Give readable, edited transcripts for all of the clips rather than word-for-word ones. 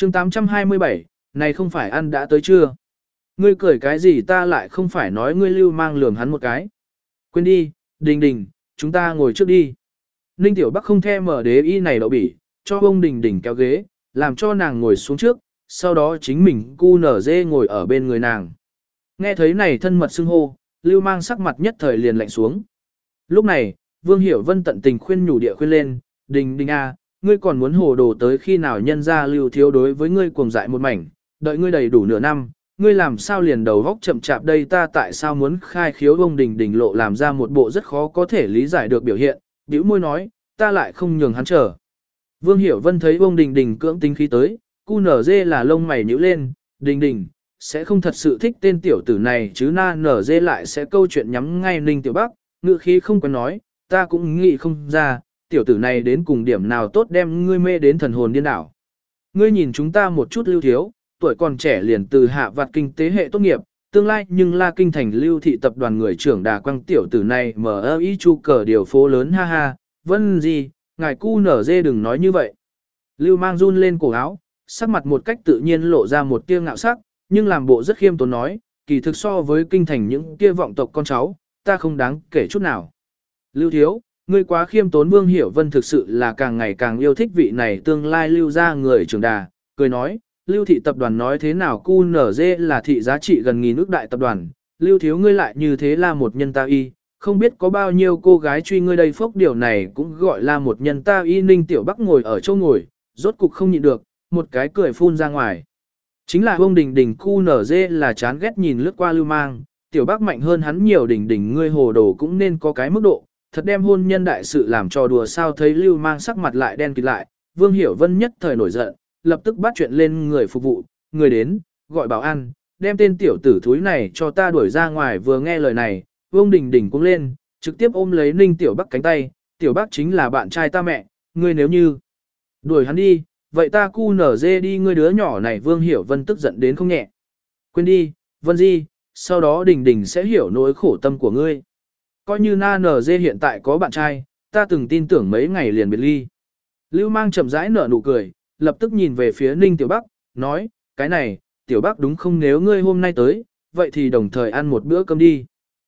chương 827, này không phải ăn đã tới chưa? Ngươi cười cái gì ta lại không phải nói ngươi Lưu Mang lườm hắn một cái. Quên đi, Đình Đình, chúng ta ngồi trước đi. Ninh Tiểu Bắc không thèm mở đế y này đậu bỉ, cho ông Đình Đình kéo ghế, làm cho nàng ngồi xuống trước, sau đó chính mình cu nở dê ngồi ở bên người nàng. Nghe thấy này thân mật xưng hô, Lưu Mang sắc mặt nhất thời liền lạnh xuống. Lúc này, Vương Hiểu Vân tận tình khuyên nhủ địa khuyên lên, Đình Đình a, ngươi còn muốn hồ đồ tới khi nào nhân ra Lưu Thiếu đối với ngươi cuồng dại một mảnh, đợi ngươi đầy đủ nửa năm, ngươi làm sao liền đầu góc chậm chạp đây ta tại sao muốn khai khiếu ông Đình Đình lộ làm ra một bộ rất khó có thể lý giải được biểu hiện, bĩu môi nói, ta lại không nhường hắn chờ. Vương Hiểu Vân thấy ông Đình Đình cưỡng tính khí tới, cu nở dê là lông mày nhíu lên, Đình Đình, sẽ không thật sự thích tên tiểu tử này chứ na nở dê lại sẽ câu chuyện nhắm ngay Ninh Tiểu Bắc, ngữ khí không quen nói, ta cũng nghĩ không ra, tiểu tử này đến cùng điểm nào tốt đem ngươi mê đến thần hồn điên đảo. Ngươi nhìn chúng ta một chút Lưu Thiếu, tuổi còn trẻ liền từ hạ vặt kinh tế hệ tốt nghiệp, tương lai nhưng la kinh thành Lưu thị tập đoàn người trưởng đà quang tiểu tử này mở ý chu cờ điều phố lớn ha ha, vân gì, ngài cu nở dê đừng nói như vậy. Lưu Mang run lên cổ áo, sắc mặt một cách tự nhiên lộ ra một tia ngạo sắc, nhưng làm bộ rất khiêm tốn nói, kỳ thực so với kinh thành những kia vọng tộc con cháu, ta không đáng kể chút nào. Lưu Thiếu, ngươi quá khiêm tốn. Vương Hiểu Vân thực sự là càng ngày càng yêu thích vị này tương lai lưu ra người trưởng đà, cười nói, Lưu thị tập đoàn nói thế nào QNZ là thị giá trị gần nghìn ước đại tập đoàn, Lưu Thiếu ngươi lại như thế là một nhân ta y, không biết có bao nhiêu cô gái truy ngươi đây phốc điều này cũng gọi là một nhân ta y. Ninh Tiểu Bắc ngồi ở chỗ ngồi, rốt cục không nhịn được, một cái cười phun ra ngoài. Chính là ông Đình Đình QNZ là chán ghét nhìn lướt qua Lưu Mang, Tiểu Bắc mạnh hơn hắn nhiều, Đình Đình ngươi hồ đồ cũng nên có cái mức độ, thật đem hôn nhân đại sự làm trò đùa sao. Thấy Lưu Mang sắc mặt lại đen kịt lại, Vương Hiểu Vân nhất thời nổi giận, lập tức bắt chuyện lên người phục vụ, người đến, gọi bảo an, đem tên tiểu tử thúi này cho ta đuổi ra ngoài. Vừa nghe lời này, Vương Đình Đình cũng lên, trực tiếp ôm lấy Ninh Tiểu Bắc cánh tay, Tiểu Bắc chính là bạn trai ta mẹ, ngươi nếu như đuổi hắn đi, vậy ta cu nở dê đi ngươi đứa nhỏ này. Vương Hiểu Vân tức giận đến không nhẹ. Quên đi, Vân Di, sau đó Đình Đình sẽ hiểu nỗi khổ tâm của ngươi. Coi như na nở dê hiện tại có bạn trai, ta từng tin tưởng mấy ngày liền biệt ly. Lưu Mang chậm rãi nở nụ cười, lập tức nhìn về phía Ninh Tiểu Bắc, nói, cái này, Tiểu Bắc đúng không, nếu ngươi hôm nay tới, vậy thì đồng thời ăn một bữa cơm đi.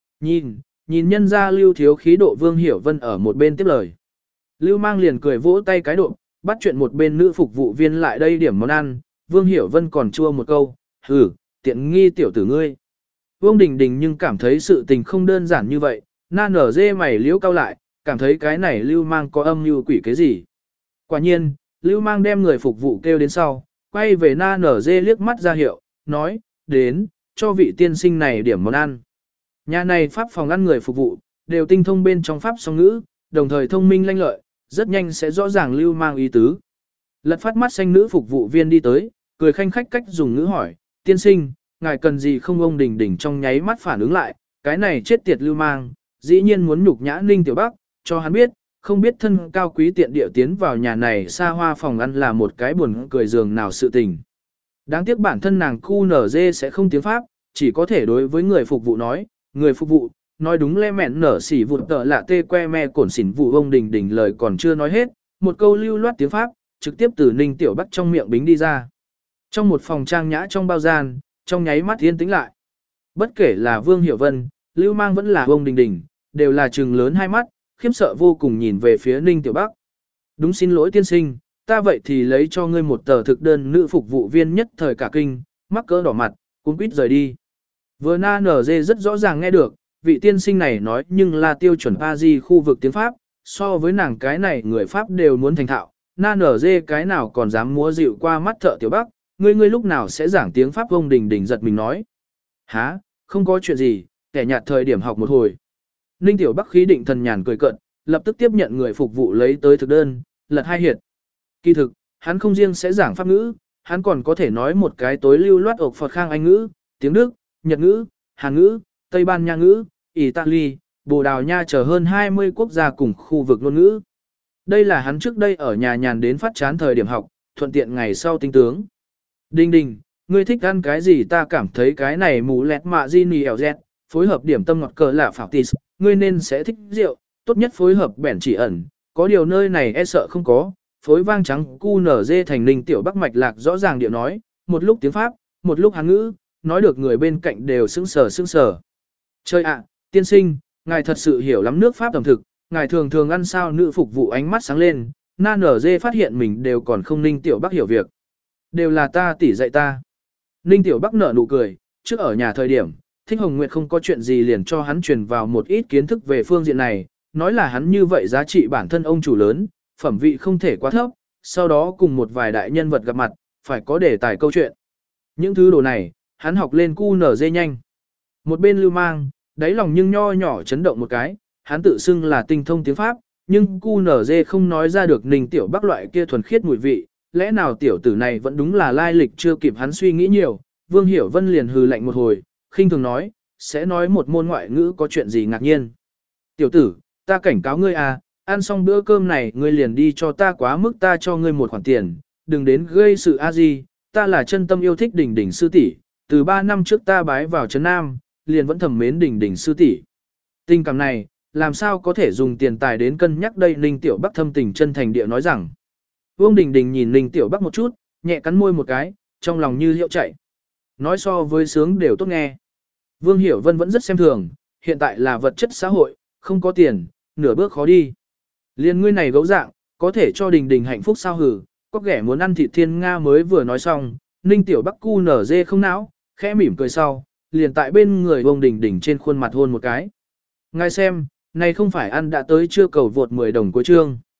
Nhìn nhân ra Lưu Thiếu khí độ. Vương Hiểu Vân ở một bên tiếp lời. Lưu Mang liền cười vỗ tay cái độ, bắt chuyện một bên nữ phục vụ viên lại đây điểm món ăn. Vương Hiểu Vân còn chua một câu, hừ, tiện nghi tiểu tử ngươi. Vương Đình Đình nhưng cảm thấy sự tình không đơn giản như vậy, na nở dê mày liễu cao lại, cảm thấy cái này Lưu Mang có âm mưu quỷ cái gì. Quả nhiên, Lưu Mang đem người phục vụ kêu đến sau, quay về na nở dê liếc mắt ra hiệu, nói, đến, cho vị tiên sinh này điểm món ăn. Nhà này pháp phòng ăn người phục vụ, đều tinh thông bên trong pháp song ngữ, đồng thời thông minh lanh lợi, rất nhanh sẽ rõ ràng Lưu Mang ý tứ. Lật phát mắt xanh nữ phục vụ viên đi tới, cười khanh khách cách dùng ngữ hỏi, tiên sinh, ngài cần gì không. Ông Đình Đình trong nháy mắt phản ứng lại, cái này chết tiệt Lưu Mang, dĩ nhiên muốn nhục nhã Ninh Tiểu Bắc, cho hắn biết, không biết thân cao quý tiện địa tiến vào nhà này xa hoa phòng ăn là một cái buồn cười giường nào sự tình. Đáng tiếc bản thân nàng QNZ sẽ không tiếng Pháp, chỉ có thể đối với người phục vụ nói, người phục vụ, nói đúng lẽ mẹn nở xỉ vụt tợ lạ tê que me cổn xỉn vụ. Ông Đình Đình lời còn chưa nói hết, một câu lưu loát tiếng Pháp, trực tiếp từ Ninh Tiểu Bắc trong miệng bính đi ra. Trong một phòng trang nhã trong bao gian, trong nháy mắt yên tĩnh lại. Bất kể là Vương Hiểu Vân, Lưu Mang vẫn là ông Đình Đình, đều là trừng lớn hai mắt, khiếp sợ vô cùng nhìn về phía Ninh Tiểu Bắc. Đúng, xin lỗi tiên sinh, ta vậy thì lấy cho ngươi một tờ thực đơn. Nữ phục vụ viên nhất thời cả kinh, mắc cỡ đỏ mặt, cuống quýt rời đi. Vừa na nở dê rất rõ ràng nghe được, vị tiên sinh này nói nhưng là tiêu chuẩn Paris khu vực tiếng Pháp, so với nàng cái này người Pháp đều muốn thành thạo, na nở dê cái nào còn dám múa dịu qua mắt thợ Tiểu Bắc, ngươi lúc nào sẽ giảng tiếng Pháp. Ông Đình Đình giật mình nói. Hả, không có chuyện gì, kẻ nhạt thời điểm học một hồi. Ninh Tiểu Bắc khí định thần nhàn cười cợt, lập tức tiếp nhận người phục vụ lấy tới thực đơn, lật hai hiệt. Kỳ thực, hắn không riêng sẽ giảng Pháp ngữ, hắn còn có thể nói một cái tối lưu loát ộc Phật khang Anh ngữ, tiếng Đức, Nhật ngữ, Hàn ngữ, Tây Ban Nha ngữ, Italy, Bồ Đào Nha chờ hơn 20 quốc gia cùng khu vực ngôn ngữ. Đây là hắn trước đây ở nhà nhàn đến phát chán thời điểm học, thuận tiện ngày sau tinh tướng. Đình Đình, ngươi thích ăn cái gì? Ta cảm thấy cái này mù lẹt mạ Gini LZ, phối hợp điểm tâm ngọt cờ là phảo tis, ngươi nên sẽ thích rượu, tốt nhất phối hợp bẻn chỉ ẩn, có điều nơi này e sợ không có, phối vang trắng cu nở dê thành Ninh Tiểu Bắc mạch lạc rõ ràng điệu nói, một lúc tiếng Pháp, một lúc Hán ngữ, nói được người bên cạnh đều sững sờ sững sờ. Chơi ạ, tiên sinh, ngài thật sự hiểu lắm nước Pháp ẩm thực, ngài thường thường ăn sao? Nữ phục vụ ánh mắt sáng lên, na nở dê phát hiện mình đều còn không Ninh Tiểu Bắc hiểu việc. Đều là ta tỉ dạy ta. Ninh Tiểu Bắc nở nụ cười, trước ở nhà thời điểm, Thích Hồng Nguyệt không có chuyện gì liền cho hắn truyền vào một ít kiến thức về phương diện này, nói là hắn như vậy giá trị bản thân ông chủ lớn, phẩm vị không thể quá thấp, sau đó cùng một vài đại nhân vật gặp mặt, phải có đề tài câu chuyện. Những thứ đồ này, hắn học lên cu nở dê nhanh. Một bên Lưu Mang, đáy lòng nhưng nho nhỏ chấn động một cái, hắn tự xưng là tinh thông tiếng Pháp, nhưng cu nở dê không nói ra được Ninh Tiểu Bắc loại kia thuần khiết mùi vị, lẽ nào tiểu tử này vẫn đúng là lai lịch chưa kịp hắn suy nghĩ nhiều. Vương Hiểu Vân liền hừ lạnh một hồi, khinh thường nói, sẽ nói một môn ngoại ngữ có chuyện gì ngạc nhiên. Tiểu tử, ta cảnh cáo ngươi à, ăn xong bữa cơm này ngươi liền đi cho ta, quá mức ta cho ngươi một khoản tiền, đừng đến gây sự a gì, ta là chân tâm yêu thích Đình Đình sư tỷ, từ 3 năm trước ta bái vào Trấn Nam, liền vẫn thầm mến Đình Đình sư tỷ. Tình cảm này, làm sao có thể dùng tiền tài đến cân nhắc đây? Ninh Tiểu Bắc thâm tình chân thành địa nói rằng. Vương Đình Đình nhìn Ninh Tiểu Bắc một chút, nhẹ cắn môi một cái, trong lòng như hiệu chạy. Nói so với sướng đều tốt nghe. Vương Hiểu Vân vẫn rất xem thường, hiện tại là vật chất xã hội, không có tiền, nửa bước khó đi. Liên ngươi này gấu dạng, có thể cho Đình Đình hạnh phúc sao hử, có ghẻ muốn ăn thịt thiên Nga mới vừa nói xong, Ninh Tiểu Bắc cu nở dê không não, khẽ mỉm cười sau, liền tại bên người Vương Đình Đình trên khuôn mặt hôn một cái. Ngài xem, này không phải ăn đã tới chưa? Cầu vượt 10 đồng cuối chương.